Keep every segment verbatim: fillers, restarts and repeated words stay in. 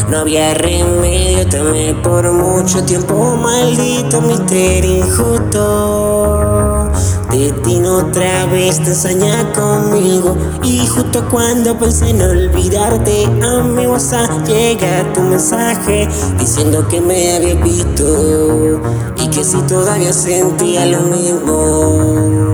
No había remedio, te amé por mucho tiempo, maldito misterio injusto. Destino otra vez te ensaña conmigo, y justo cuando pensé en olvidarte, a mi WhatsApp llega tu mensaje diciendo que me habías visto y que si todavía sentía lo mismo.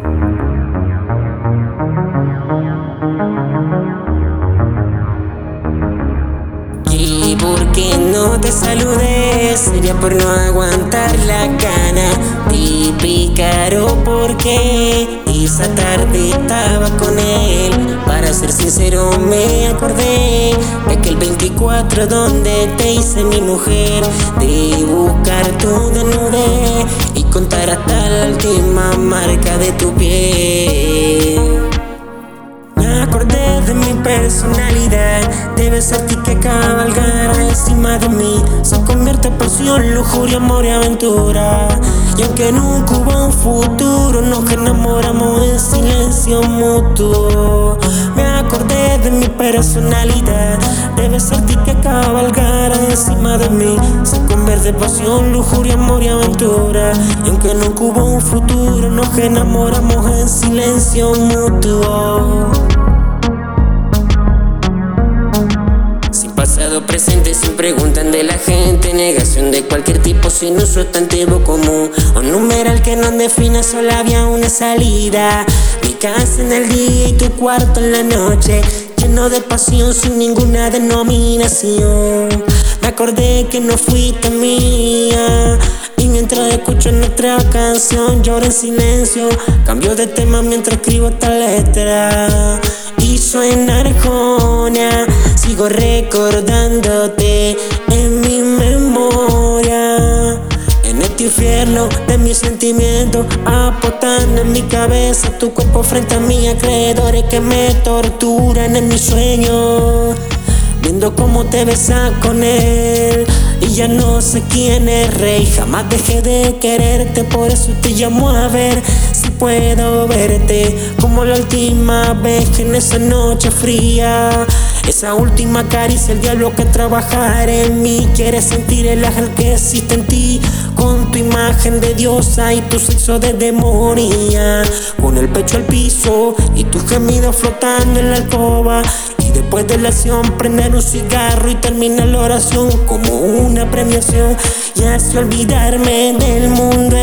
Y por qué no te saludé, sería por no aguantar la gana. Te picaron porque esa tarde estaba con él. Para ser sincero me acordé de aquel veinticuatro donde te hice mi mujer, de buscar tu desnudez y contar hasta la última marca de tu piel. Me acordé de mi personalidad, debe ser ti que cabalgar encima de mí. Se convierte en pasión, lujuria, amor y aventura. Y aunque nunca hubo un futuro, nos enamoramos en silencio mutuo. Me acordé de mi personalidad, debe ser ti que cabalgar encima de mí. Se convierte en pasión, lujuria, amor y aventura. Y aunque nunca hubo un futuro, nos enamoramos en silencio mutuo. Pasado, presente, sin preguntan de la gente. Negación de cualquier tipo sin un sustantivo común o numeral que nos defina, solo había una salida. Mi casa en el día y tu cuarto en la noche, lleno de pasión sin ninguna denominación. Me acordé que no fuiste mía, y mientras escucho nuestra canción lloro en silencio. Cambio de tema mientras escribo esta letra y suena Arjona. Sigo recordándote en mi memoria, en este infierno de mis sentimientos, apostando en mi cabeza tu cuerpo frente a mis acreedores que me torturan en mis sueños, viendo cómo te besas con él. Y ya no sé quién es rey, jamás dejé de quererte, por eso te llamo a ver si puedo verte como la última vez que en esa noche fría. Esa última caricia, el diablo que trabajar en mí. Quieres sentir el ángel que existe en ti, con tu imagen de diosa y tu sexo de demonia, con el pecho al piso y tus gemidos flotando en la alcoba. Y después de la acción prender un cigarro y terminar la oración como una premiación, y así olvidarme del mundo